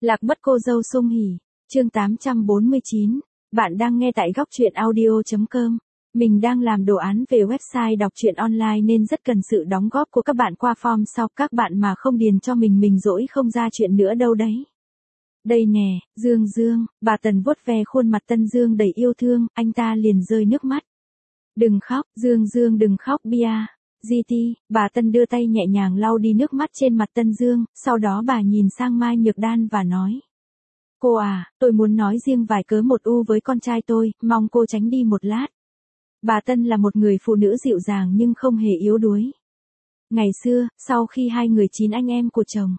Lạc mất cô dâu Sung Hỉ, chương 849, bạn đang nghe tại góc truyện audio.com. Mình đang làm đồ án về website đọc truyện online nên rất cần sự đóng góp của các bạn qua form sau. Các bạn mà không điền cho mình dỗi không ra chuyện nữa đâu đấy. Đây nè, Dương, bà Tần vuốt ve khuôn mặt Tân Dương đầy yêu thương, anh ta liền rơi nước mắt. Đừng khóc, Dương đừng khóc Bia. GT, bà Tân đưa tay nhẹ nhàng lau đi nước mắt trên mặt Tân Dương, sau đó bà nhìn sang Mai Nhược Đan và nói. Cô à, tôi muốn nói riêng vài cớ một u với con trai tôi, mong cô tránh đi một lát. Bà Tân là một người phụ nữ dịu dàng nhưng không hề yếu đuối. Ngày xưa, sau khi hai người 9 anh em của chồng,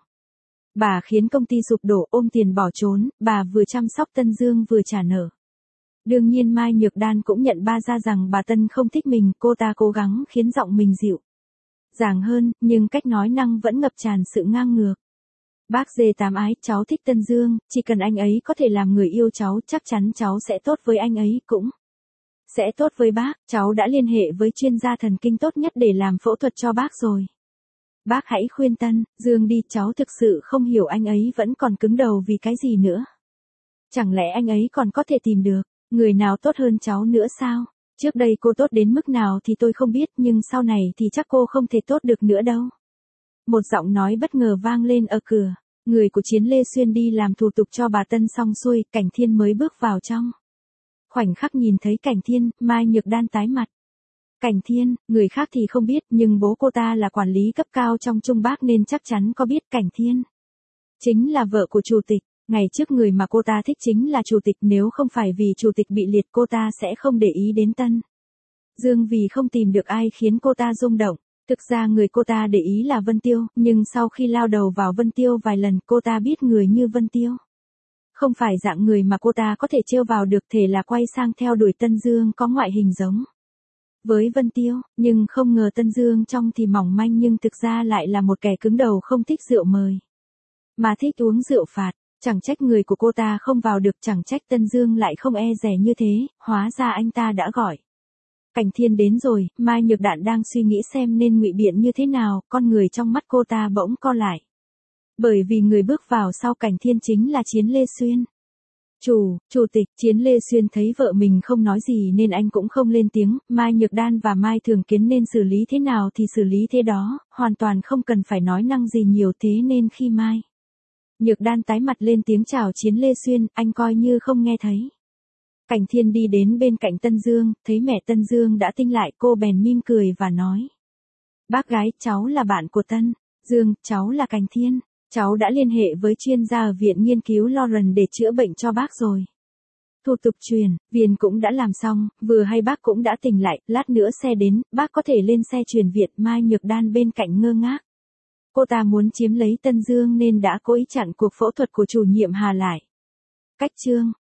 bà khiến công ty sụp đổ ôm tiền bỏ trốn, bà vừa chăm sóc Tân Dương vừa trả nợ. Đương nhiên Mai Nhược Đan cũng nhận ra rằng bà Tân không thích mình, cô ta cố gắng khiến giọng mình dịu dàng hơn, nhưng cách nói năng vẫn ngập tràn sự ngang ngược. Bác dê tám ái, cháu thích Tân Dương, chỉ cần anh ấy có thể làm người yêu cháu, chắc chắn cháu sẽ tốt với anh ấy, cũng sẽ tốt với bác. Cháu đã liên hệ với chuyên gia thần kinh tốt nhất để làm phẫu thuật cho bác rồi. Bác hãy khuyên Tân Dương đi, cháu thực sự không hiểu anh ấy vẫn còn cứng đầu vì cái gì nữa. Chẳng lẽ anh ấy còn có thể tìm được người nào tốt hơn cháu nữa sao? Trước đây cô tốt đến mức nào thì tôi không biết, nhưng sau này thì chắc cô không thể tốt được nữa đâu. Một giọng nói bất ngờ vang lên ở cửa. Người của Chiến Lê Xuyên đi làm thủ tục cho bà Tân xong xuôi, Cảnh Thiên mới bước vào trong. Khoảnh khắc nhìn thấy Cảnh Thiên, Mai Nhược Đan tái mặt. Cảnh Thiên, người khác thì không biết, nhưng bố cô ta là quản lý cấp cao trong Trung Bắc nên chắc chắn có biết. Cảnh Thiên chính là vợ của chủ tịch. Ngày trước người mà cô ta thích chính là chủ tịch, nếu không phải vì chủ tịch bị liệt cô ta sẽ không để ý đến Tân Dương vì không tìm được ai khiến cô ta rung động. Thực ra người cô ta để ý là Vân Tiêu, nhưng sau khi lao đầu vào Vân Tiêu vài lần cô ta biết người như Vân Tiêu không phải dạng người mà cô ta có thể trêu vào được, thể là quay sang theo đuổi Tân Dương có ngoại hình giống với Vân Tiêu, nhưng không ngờ Tân Dương trong thì mỏng manh nhưng thực ra lại là một kẻ cứng đầu, không thích rượu mời mà thích uống rượu phạt. Chẳng trách người của cô ta không vào được, chẳng trách Tân Dương lại không e dè như thế, hóa ra anh ta đã gọi Cảnh Thiên đến rồi. Mai Nhược Đan đang suy nghĩ xem nên ngụy biện như thế nào, con người trong mắt cô ta bỗng co lại. Bởi vì người bước vào sau Cảnh Thiên chính là Chiến Lê Xuyên. Chủ tịch. Chiến Lê Xuyên thấy vợ mình không nói gì nên anh cũng không lên tiếng. Mai Nhược Đan và Mai Thường Kiến nên xử lý thế nào thì xử lý thế đó, hoàn toàn không cần phải nói năng gì nhiều, thế nên khi Mai Nhược Đan tái mặt lên tiếng chào Chiến Lê Xuyên, anh coi như không nghe thấy. Cảnh Thiên đi đến bên cạnh Tân Dương, thấy mẹ Tân Dương đã tinh lại, cô bèn mỉm cười và nói. Bác gái, cháu là bạn của Tân Dương, cháu là Cảnh Thiên. Cháu đã liên hệ với chuyên gia ở Viện Nghiên cứu Lauren để chữa bệnh cho bác rồi. Thủ tục chuyển viện cũng đã làm xong, vừa hay bác cũng đã tỉnh lại, lát nữa xe đến, bác có thể lên xe chuyển viện. Mai Nhược Đan bên cạnh ngơ ngác. Cô ta muốn chiếm lấy Tân Dương nên đã cố ý chặn cuộc phẫu thuật của chủ nhiệm Hà lại. Cách chương